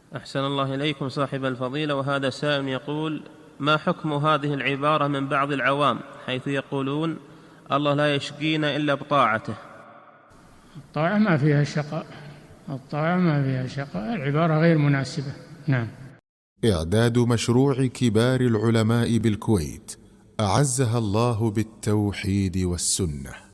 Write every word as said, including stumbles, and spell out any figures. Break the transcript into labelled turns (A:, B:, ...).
A: أحسن الله إليكم صاحب الفضيلة. وهذا سائل يقول: ما حكم هذه العبارة من بعض العوام حيث يقولون الله لا يشقينا إلا بطاعته؟
B: الطاعة ما فيها شقاء، الطاعة ما فيها شقاء، العبارة غير مناسبة. نعم.
C: إعداد مشروع كبار العلماء بالكويت أعزها الله بالتوحيد والسنة.